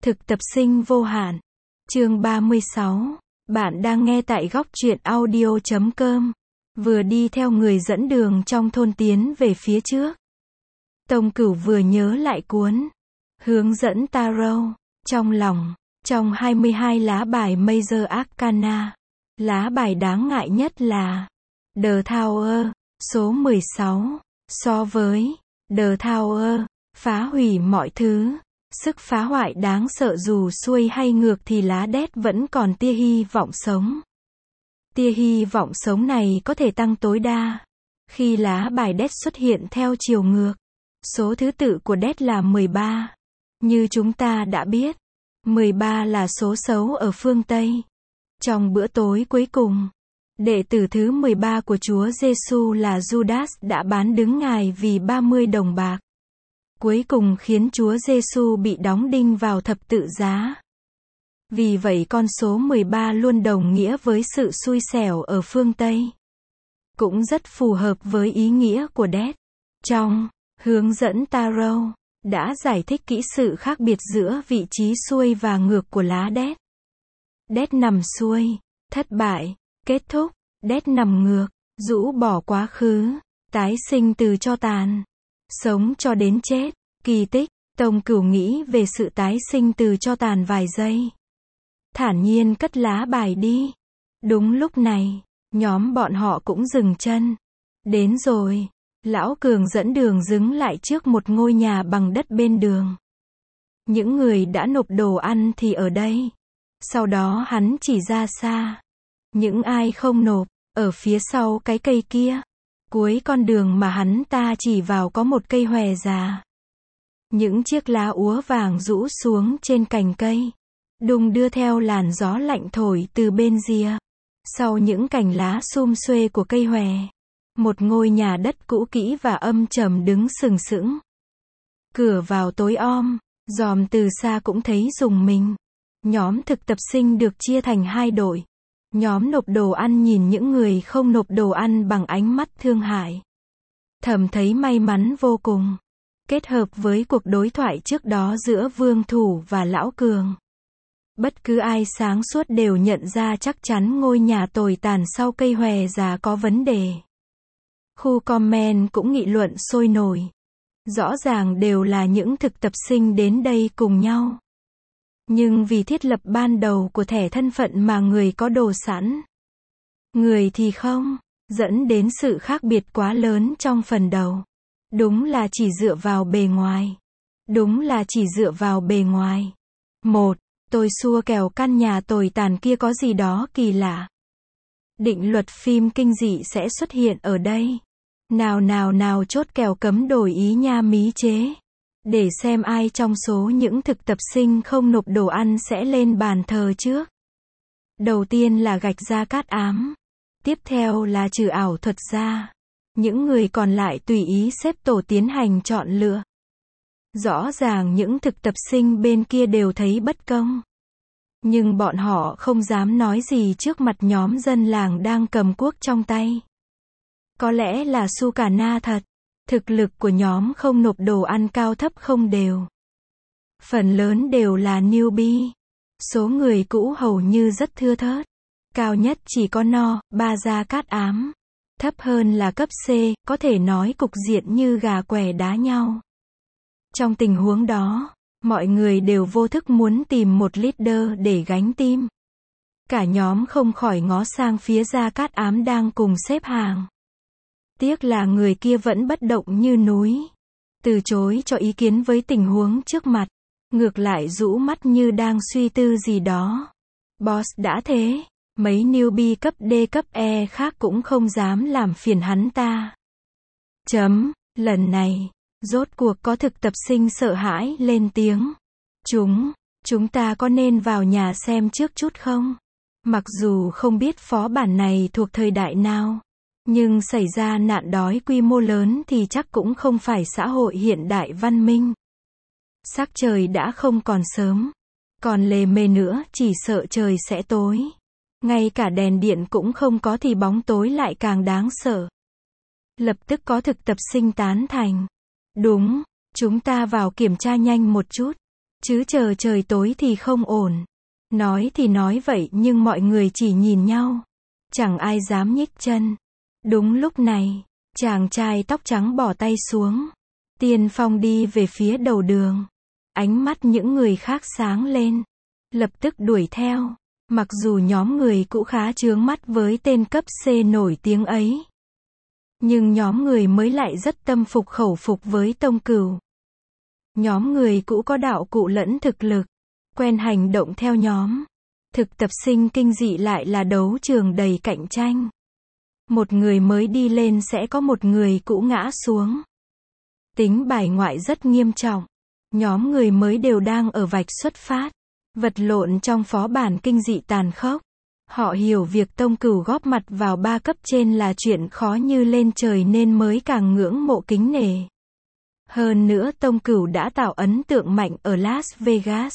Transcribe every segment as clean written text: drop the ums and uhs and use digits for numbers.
Thực tập sinh vô hạn. Chương 36. Bạn đang nghe tại góc truyện audio.com. Vừa đi theo người dẫn đường trong thôn tiến về phía trước. Tông Cửu vừa nhớ lại cuốn hướng dẫn tarot trong lòng, trong 22 lá bài Major Arcana, lá bài đáng ngại nhất là The Tower, số 16. So với The Tower, phá hủy mọi thứ, sức phá hoại đáng sợ dù xuôi hay ngược thì lá đét vẫn còn tia hy vọng sống. Tia hy vọng sống này có thể tăng tối đa khi lá bài đét xuất hiện theo chiều ngược. Số thứ tự của đét là 13. Như chúng ta đã biết, 13 là số xấu ở phương Tây. Trong bữa tối cuối cùng, đệ tử thứ 13 của Chúa Giêsu là Judas đã bán đứng Ngài vì 30 đồng bạc. Cuối cùng khiến Chúa Giêsu bị đóng đinh vào thập tự giá. Vì vậy con số 13 luôn đồng nghĩa với sự xui xẻo ở phương Tây. Cũng rất phù hợp với ý nghĩa của đét. Trong hướng dẫn tarot, đã giải thích kỹ sự khác biệt giữa vị trí xuôi và ngược của lá đét. Đét nằm xuôi, thất bại, kết thúc. Đét nằm ngược, rũ bỏ quá khứ, tái sinh từ tro tàn, sống cho đến chết, kỳ tích. Tông Cửu nghĩ về sự tái sinh từ tro tàn vài giây. Thản nhiên cất lá bài đi. Đúng lúc này, nhóm bọn họ cũng dừng chân. Đến rồi. Lão Cường dẫn đường dừng lại trước một ngôi nhà bằng đất bên đường. Những người đã nộp đồ ăn thì ở đây. Sau đó hắn chỉ ra xa. Những ai không nộp, ở phía sau cái cây kia. Cuối con đường mà hắn ta chỉ vào có một cây hòe già. Những chiếc lá úa vàng rũ xuống trên cành cây. Đung đưa theo làn gió lạnh thổi từ bên rìa. Sau những cành lá sum xuê của cây hòe, một ngôi nhà đất cũ kỹ và âm trầm đứng sừng sững. Cửa vào tối om, dòm từ xa cũng thấy rùng mình. Nhóm thực tập sinh được chia thành hai đội. Nhóm nộp đồ ăn nhìn những người không nộp đồ ăn bằng ánh mắt thương hại. Thầm thấy may mắn vô cùng. Kết hợp với cuộc đối thoại trước đó giữa Vương Thủ và Lão Cường. Bất cứ ai sáng suốt đều nhận ra chắc chắn ngôi nhà tồi tàn sau cây hòe già có vấn đề. Khu comment cũng nghị luận sôi nổi. Rõ ràng đều là những thực tập sinh đến đây cùng nhau. Nhưng vì thiết lập ban đầu của thẻ thân phận mà người có đồ sẵn, người thì không, dẫn đến sự khác biệt quá lớn trong phần đầu. Đúng là chỉ dựa vào bề ngoài. Đúng là chỉ dựa vào bề ngoài. 1. Tôi xua kèo căn nhà tồi tàn kia có gì đó kỳ lạ. Định luật phim kinh dị sẽ xuất hiện ở đây. Nào chốt kèo cấm đổi ý nha mí chế. Để xem ai trong số những thực tập sinh không nộp đồ ăn sẽ lên bàn thờ trước. Đầu tiên là Gạch Gia Cát Ám. Tiếp theo là trừ ảo thuật gia. Những người còn lại tùy ý xếp tổ tiến hành chọn lựa. Rõ ràng những thực tập sinh bên kia đều thấy bất công. Nhưng bọn họ không dám nói gì trước mặt nhóm dân làng đang cầm cuốc trong tay. Có lẽ là Sukana thật. Thực lực của nhóm không nộp đồ ăn cao thấp không đều. Phần lớn đều là newbie. Số người cũ hầu như rất thưa thớt. Cao nhất chỉ có ba Gia Cát Ám. Thấp hơn là cấp C, có thể nói cục diện như gà què đá nhau. Trong tình huống đó, mọi người đều vô thức muốn tìm một leader để gánh team. Cả nhóm không khỏi ngó sang phía Gia Cát Ám đang cùng xếp hàng. Tiếc là người kia vẫn bất động như núi. Từ chối cho ý kiến với tình huống trước mặt. Ngược lại rũ mắt như đang suy tư gì đó. Boss đã thế. Mấy newbie cấp D cấp E khác cũng không dám làm phiền hắn ta. Lần này, rốt cuộc có thực tập sinh sợ hãi lên tiếng. Chúng ta có nên vào nhà xem trước chút không? Mặc dù không biết phó bản này thuộc thời đại nào. Nhưng xảy ra nạn đói quy mô lớn thì chắc cũng không phải xã hội hiện đại văn minh. Sắc trời đã không còn sớm. Còn lề mề nữa chỉ sợ trời sẽ tối. Ngay cả đèn điện cũng không có thì bóng tối lại càng đáng sợ. Lập tức có thực tập sinh tán thành. Đúng, chúng ta vào kiểm tra nhanh một chút. chứ chờ trời tối thì không ổn. Nói thì nói vậy nhưng mọi người chỉ nhìn nhau. Chẳng ai dám nhích chân. Đúng lúc này, chàng trai tóc trắng bỏ tay xuống. Tiên phong đi về phía đầu đường. Ánh mắt những người khác sáng lên. Lập tức đuổi theo. Mặc dù nhóm người cũ khá chướng mắt với tên cấp C nổi tiếng ấy. Nhưng nhóm người mới lại rất tâm phục khẩu phục với Tông Cửu. Nhóm người cũ có đạo cụ lẫn thực lực. Quen hành động theo nhóm. Thực tập sinh kinh dị lại là đấu trường đầy cạnh tranh. Một người mới đi lên sẽ có một người cũ ngã xuống. Tính bài ngoại rất nghiêm trọng. Nhóm người mới đều đang ở vạch xuất phát. Vật lộn trong phó bản kinh dị tàn khốc. Họ hiểu việc Tông Cửu góp mặt vào 3 cấp trên là chuyện khó như lên trời nên mới càng ngưỡng mộ kính nể. Hơn nữa Tông Cửu đã tạo ấn tượng mạnh ở Las Vegas.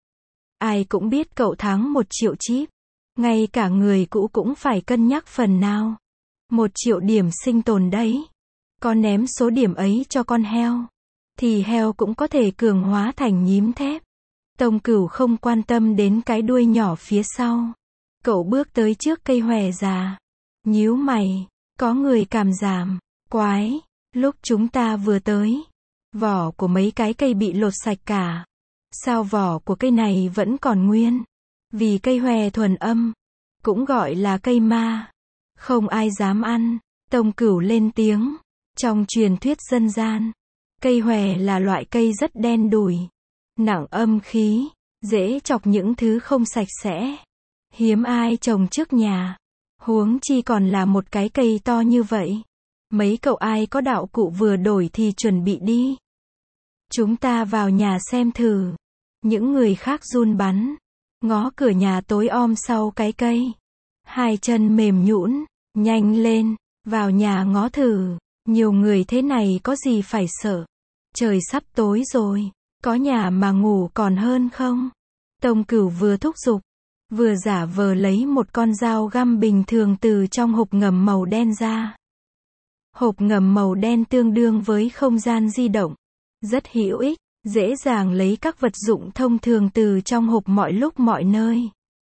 Ai cũng biết cậu thắng 1 triệu chip. Ngay cả người cũ cũng phải cân nhắc phần nào. 1 triệu điểm sinh tồn đấy. Có ném số điểm ấy cho con heo, thì heo cũng có thể cường hóa thành nhím thép. Tông Cửu không quan tâm đến cái đuôi nhỏ phía sau. Cậu bước tới trước cây hòe già. Nhíu mày, có người cảm giảm. Quái, lúc chúng ta vừa tới, vỏ của mấy cái cây bị lột sạch cả. Sao vỏ của cây này vẫn còn nguyên? Vì cây hòe thuần âm, cũng gọi là cây ma. Không ai dám ăn. Tông Cửu lên tiếng. Trong truyền thuyết dân gian, cây hòe là loại cây rất đen đủi, nặng âm khí, dễ chọc những thứ không sạch sẽ. Hiếm ai trồng trước nhà. Huống chi còn là một cái cây to như vậy. Mấy cậu ai có đạo cụ vừa đổi thì chuẩn bị đi. Chúng ta vào nhà xem thử. Những người khác run bắn. Ngó cửa nhà tối om sau cái cây. Hai chân mềm nhũn. Nhanh lên, vào nhà ngó thử. Nhiều người thế này có gì phải sợ. Trời sắp tối rồi. Có nhà mà ngủ còn hơn không? Tông Cửu vừa thúc giục, vừa giả vờ lấy một con dao găm bình thường từ trong hộp ngầm màu đen ra. Hộp ngầm màu đen tương đương với không gian di động. Rất hữu ích, dễ dàng lấy các vật dụng thông thường từ trong hộp mọi lúc mọi nơi.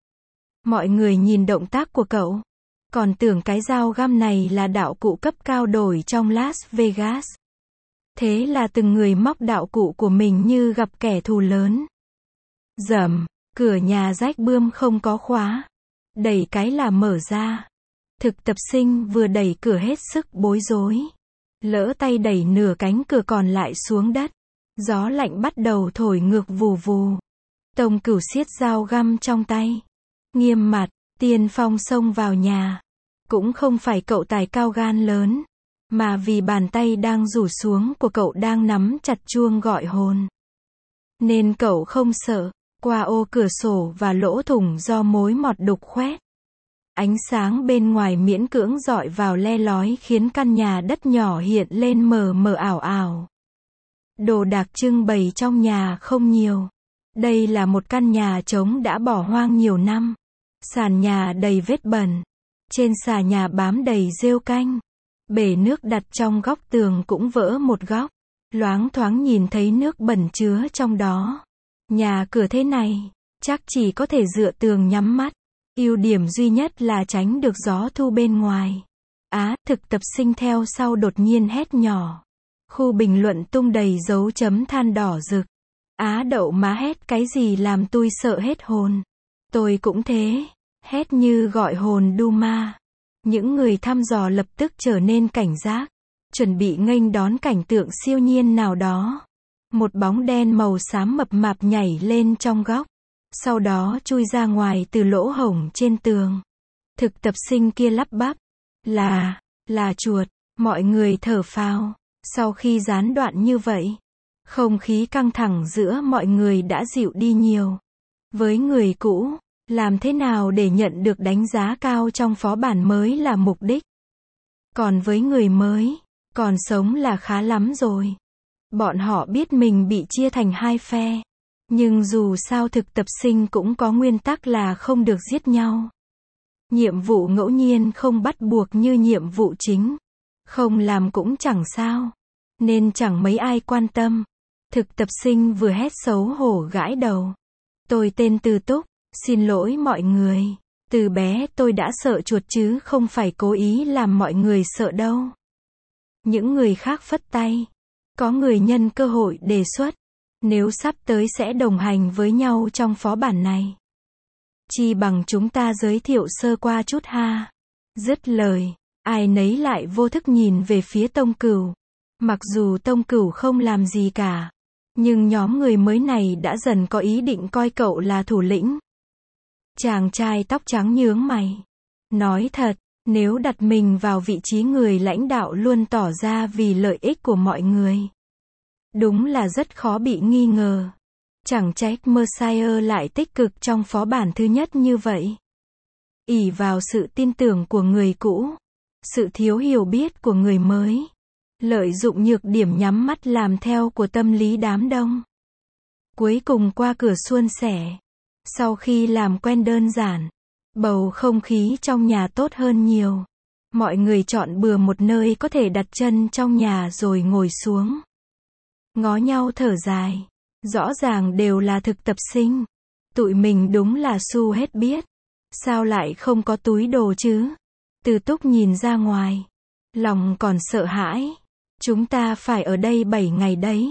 Mọi người nhìn động tác của cậu, còn tưởng cái dao găm này là đạo cụ cấp cao đổi trong Las Vegas. Thế là từng người móc đạo cụ của mình như gặp kẻ thù lớn. Rầm, cửa nhà rách bươm không có khóa. Đẩy cái là mở ra. Thực tập sinh vừa đẩy cửa hết sức bối rối. Lỡ tay đẩy nửa cánh cửa còn lại xuống đất. Gió lạnh bắt đầu thổi ngược vù vù. Tông Cửu siết dao găm trong tay. Nghiêm mặt, tiên phong xông vào nhà. Cũng không phải cậu tài cao gan lớn, mà vì bàn tay đang rủ xuống của cậu đang nắm chặt chuông gọi hồn. Nên cậu không sợ. Qua ô cửa sổ và lỗ thủng do mối mọt đục khoét. Ánh sáng bên ngoài miễn cưỡng dọi vào le lói khiến căn nhà đất nhỏ hiện lên mờ mờ ảo ảo. Đồ đạc trưng bày trong nhà không nhiều. Đây là một căn nhà trống đã bỏ hoang nhiều năm. Sàn nhà đầy vết bẩn. Trên xà nhà bám đầy rêu canh. Bể nước đặt trong góc tường cũng vỡ một góc. Loáng thoáng nhìn thấy nước bẩn chứa trong đó. Nhà cửa thế này, chắc chỉ có thể dựa tường nhắm mắt. Ưu điểm duy nhất là tránh được gió thu bên ngoài. Thực tập sinh theo sau đột nhiên hét nhỏ. Khu bình luận tung đầy dấu chấm than đỏ rực. Đậu má hét cái gì làm tôi sợ hết hồn. Tôi cũng thế. Hét như gọi hồn đu ma. Những người thăm dò lập tức trở nên cảnh giác. Chuẩn bị nghênh đón cảnh tượng siêu nhiên nào đó. Một bóng đen màu xám mập mạp nhảy lên trong góc. Sau đó chui ra ngoài từ lỗ hổng trên tường. Thực tập sinh kia lắp bắp. Là chuột. Mọi người thở phào. Sau khi gián đoạn như vậy, không khí căng thẳng giữa mọi người đã dịu đi nhiều. Với người cũ, làm thế nào để nhận được đánh giá cao trong phó bản mới là mục đích. Còn với người mới, còn sống là khá lắm rồi. Bọn họ biết mình bị chia thành hai phe. Nhưng dù sao thực tập sinh cũng có nguyên tắc là không được giết nhau. Nhiệm vụ ngẫu nhiên không bắt buộc như nhiệm vụ chính. Không làm cũng chẳng sao. Nên chẳng mấy ai quan tâm. Thực tập sinh vừa hét xấu hổ gãi đầu. Tôi tên Từ Túc, xin lỗi mọi người. Từ bé tôi đã sợ chuột chứ không phải cố ý làm mọi người sợ đâu. Những người khác phất tay. Có người nhân cơ hội đề xuất. Nếu sắp tới sẽ đồng hành với nhau trong phó bản này. Chi bằng chúng ta giới thiệu sơ qua chút ha. Dứt lời, ai nấy lại vô thức nhìn về phía Tông Cửu. Mặc dù Tông Cửu không làm gì cả, nhưng nhóm người mới này đã dần có ý định coi cậu là thủ lĩnh. Chàng trai tóc trắng nhướng mày. Nói thật, nếu đặt mình vào vị trí người lãnh đạo luôn tỏ ra vì lợi ích của mọi người, đúng là rất khó bị nghi ngờ. Chẳng trách Mercier lại tích cực trong phó bản thứ nhất như vậy. Ỷ vào sự tin tưởng của người cũ, sự thiếu hiểu biết của người mới, lợi dụng nhược điểm nhắm mắt làm theo của tâm lý đám đông. Cuối cùng qua cửa suôn sẻ. Sau khi làm quen đơn giản, bầu không khí trong nhà tốt hơn nhiều. Mọi người chọn bừa một nơi có thể đặt chân trong nhà rồi ngồi xuống. Ngó nhau thở dài. Rõ ràng đều là thực tập sinh. Tụi mình đúng là su hết biết. Sao lại không có túi đồ chứ? Từ Túc nhìn ra ngoài. Lòng còn sợ hãi. Chúng ta phải ở đây 7 ngày đấy.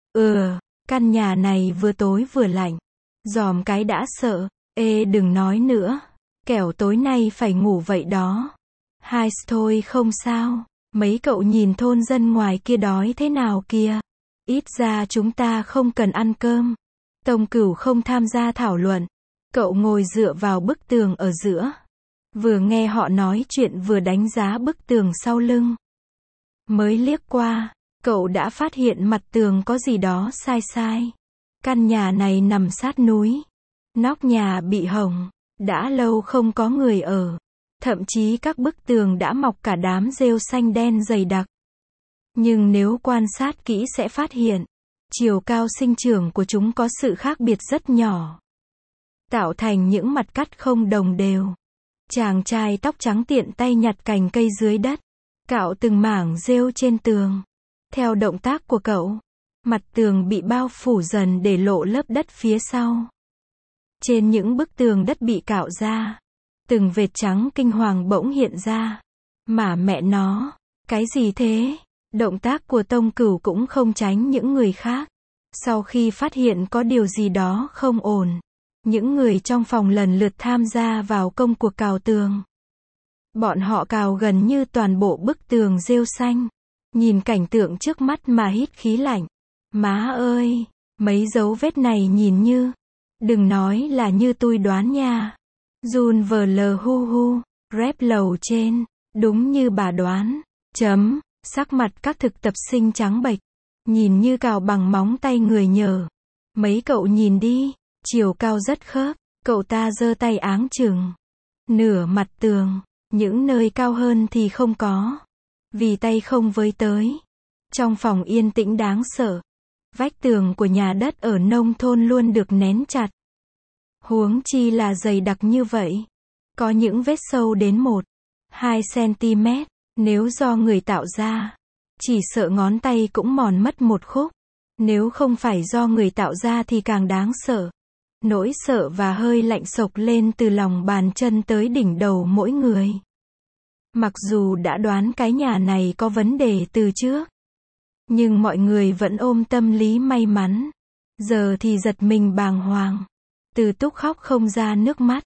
Căn nhà này vừa tối vừa lạnh. Dòm cái đã sợ. Ê đừng nói nữa. Kẻo tối nay phải ngủ vậy đó. Hai thôi không sao. Mấy cậu nhìn thôn dân ngoài kia đói thế nào kìa. Ít ra chúng ta không cần ăn cơm. Tông Cửu không tham gia thảo luận. Cậu ngồi dựa vào bức tường ở giữa. Vừa nghe họ nói chuyện vừa đánh giá bức tường sau lưng. Mới liếc qua, cậu đã phát hiện mặt tường có gì đó sai sai. Căn nhà này nằm sát núi. Nóc nhà bị hỏng. Đã lâu không có người ở. Thậm chí các bức tường đã mọc cả đám rêu xanh đen dày đặc. Nhưng nếu quan sát kỹ sẽ phát hiện, chiều cao sinh trưởng của chúng có sự khác biệt rất nhỏ. Tạo thành những mặt cắt không đồng đều. Chàng trai tóc trắng tiện tay nhặt cành cây dưới đất. Cạo từng mảng rêu trên tường. Theo động tác của cậu, mặt tường bị bao phủ dần để lộ lớp đất phía sau. Trên những bức tường đất bị cạo ra, từng vệt trắng kinh hoàng bỗng hiện ra. Mà mẹ nó, cái gì thế? Động tác của Tông Cửu cũng không tránh những người khác. Sau khi phát hiện có điều gì đó không ổn, những người trong phòng lần lượt tham gia vào công cuộc cào tường. Bọn họ cào gần như toàn bộ bức tường rêu xanh. Nhìn cảnh tượng trước mắt mà hít khí lạnh. Má ơi, mấy dấu vết này nhìn như, đừng nói là như tôi đoán nha. Jun vờ hu hu, rep lầu trên, đúng như bà đoán. Sắc mặt các thực tập sinh trắng bệch, nhìn như cào bằng móng tay người nhờ. Mấy cậu nhìn đi, chiều cao rất khớp, cậu ta giơ tay áng chừng. Nửa mặt tường, những nơi cao hơn thì không có. Vì tay không với tới. Trong phòng yên tĩnh đáng sợ. Vách tường của nhà đất ở nông thôn luôn được nén chặt. Huống chi là dày đặc như vậy. Có những vết sâu đến 1-2 cm. Nếu do người tạo ra, chỉ sợ ngón tay cũng mòn mất một khúc. Nếu không phải do người tạo ra thì càng đáng sợ. Nỗi sợ và hơi lạnh sộc lên từ lòng bàn chân tới đỉnh đầu mỗi người. Mặc dù đã đoán cái nhà này có vấn đề từ trước, nhưng mọi người vẫn ôm tâm lý may mắn. Giờ thì giật mình bàng hoàng. Từ Túc khóc không ra nước mắt.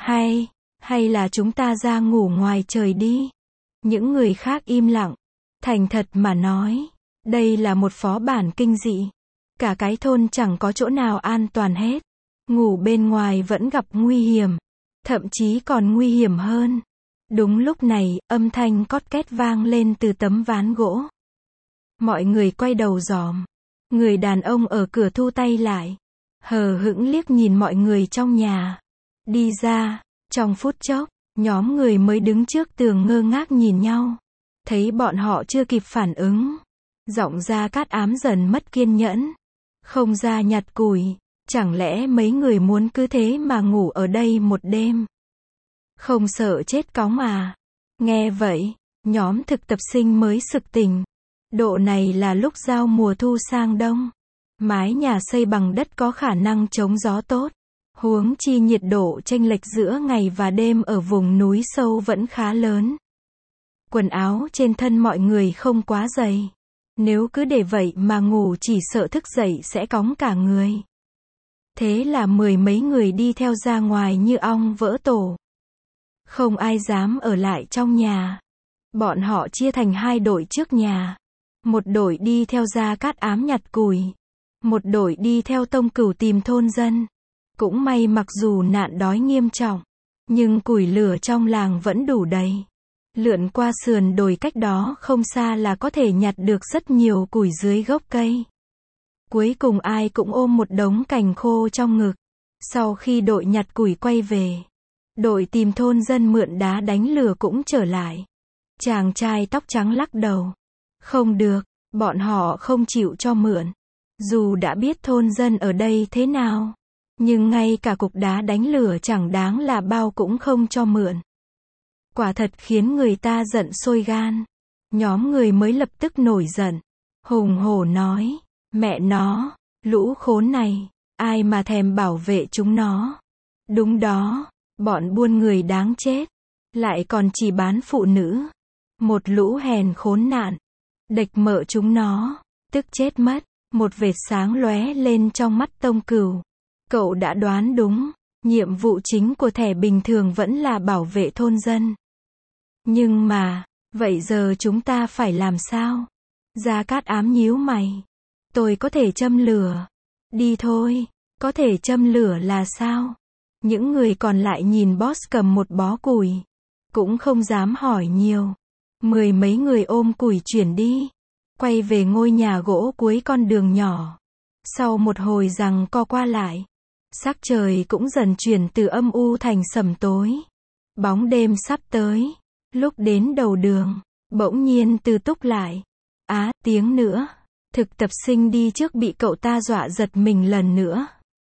Hay là chúng ta ra ngủ ngoài trời đi. Những người khác im lặng. Thành thật mà nói, đây là một phó bản kinh dị. Cả cái thôn chẳng có chỗ nào an toàn hết. Ngủ bên ngoài vẫn gặp nguy hiểm. Thậm chí còn nguy hiểm hơn. Đúng lúc này, âm thanh cót két vang lên từ tấm ván gỗ. Mọi người quay đầu dòm. Người đàn ông ở cửa thu tay lại. Hờ hững liếc nhìn mọi người trong nhà. Đi ra, trong phút chốc, nhóm người mới đứng trước tường ngơ ngác nhìn nhau. Thấy bọn họ chưa kịp phản ứng. Giọng Gia Cát Ám dần mất kiên nhẫn. Không ra nhặt củi. Chẳng lẽ mấy người muốn cứ thế mà ngủ ở đây một đêm? Không sợ chết cóng à? Nghe vậy, nhóm thực tập sinh mới sực tỉnh. Độ này là lúc giao mùa thu sang đông. Mái nhà xây bằng đất có khả năng chống gió tốt. Huống chi nhiệt độ chênh lệch giữa ngày và đêm ở vùng núi sâu vẫn khá lớn. Quần áo trên thân mọi người không quá dày. Nếu cứ để vậy mà ngủ chỉ sợ thức dậy sẽ cóng cả người. Thế là mười mấy người đi theo ra ngoài như ong vỡ tổ. Không ai dám ở lại trong nhà. Bọn họ chia thành hai đội trước nhà. Một đội đi theo Gia Cát Ám nhặt củi. Một đội đi theo Tông Cửu tìm thôn dân. Cũng may mặc dù nạn đói nghiêm trọng, nhưng củi lửa trong làng vẫn đủ đầy. Lượn qua sườn đồi cách đó không xa là có thể nhặt được rất nhiều củi dưới gốc cây. Cuối cùng ai cũng ôm một đống cành khô trong ngực. Sau khi đội nhặt củi quay về, đội tìm thôn dân mượn đá đánh lửa cũng trở lại. Chàng trai tóc trắng lắc đầu. Không được, bọn họ không chịu cho mượn. Dù đã biết thôn dân ở đây thế nào, nhưng ngay cả cục đá đánh lửa chẳng đáng là bao cũng không cho mượn. Quả thật khiến người ta giận sôi gan. Nhóm người mới lập tức nổi giận. Hùng hổ nói, mẹ nó, lũ khốn này, ai mà thèm bảo vệ chúng nó. Đúng đó, bọn buôn người đáng chết, lại còn chỉ bán phụ nữ. Một lũ hèn khốn nạn, địch mợ chúng nó, tức chết mất. Một vệt sáng lóe lên trong mắt Tông Cửu. Cậu đã đoán đúng, nhiệm vụ chính của thẻ bình thường vẫn là bảo vệ thôn dân. Nhưng mà, vậy giờ chúng ta phải làm sao? Gia Cát Ám nhíu mày. Tôi có thể châm lửa. Đi thôi, có thể châm lửa là sao? Những người còn lại nhìn boss cầm một bó củi. Cũng không dám hỏi nhiều. Mười mấy người ôm củi chuyển đi. Quay về ngôi nhà gỗ cuối con đường nhỏ. Sau một hồi giằng co qua lại, sắc trời cũng dần chuyển từ âm u thành sẩm tối. Bóng đêm sắp tới. Lúc đến đầu đường, bỗng nhiên Từ Túc lại. Tiếng nữa. Thực tập sinh đi trước bị cậu ta dọa giật mình lần nữa.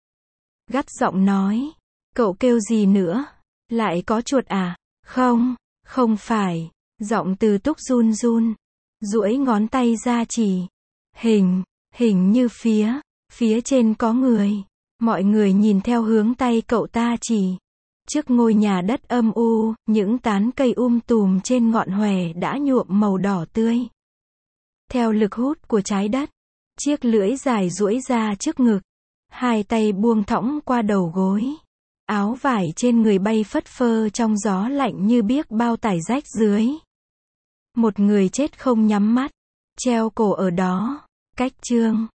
Gắt giọng nói. Cậu kêu gì nữa? Lại có chuột à? Không, không phải. Giọng Từ Túc run run. Duỗi ngón tay ra chỉ. Hình như phía trên có người. Mọi người nhìn theo hướng tay cậu ta chỉ. Trước ngôi nhà đất âm u, những tán cây tùm trên ngọn hòe đã nhuộm màu đỏ tươi. Theo lực hút của trái đất, chiếc lưỡi dài duỗi ra trước ngực. Hai tay buông thõng qua đầu gối. Áo vải trên người bay phất phơ trong gió lạnh như biếc bao tải rách dưới. Một người chết không nhắm mắt, treo cổ ở đó. Cách chương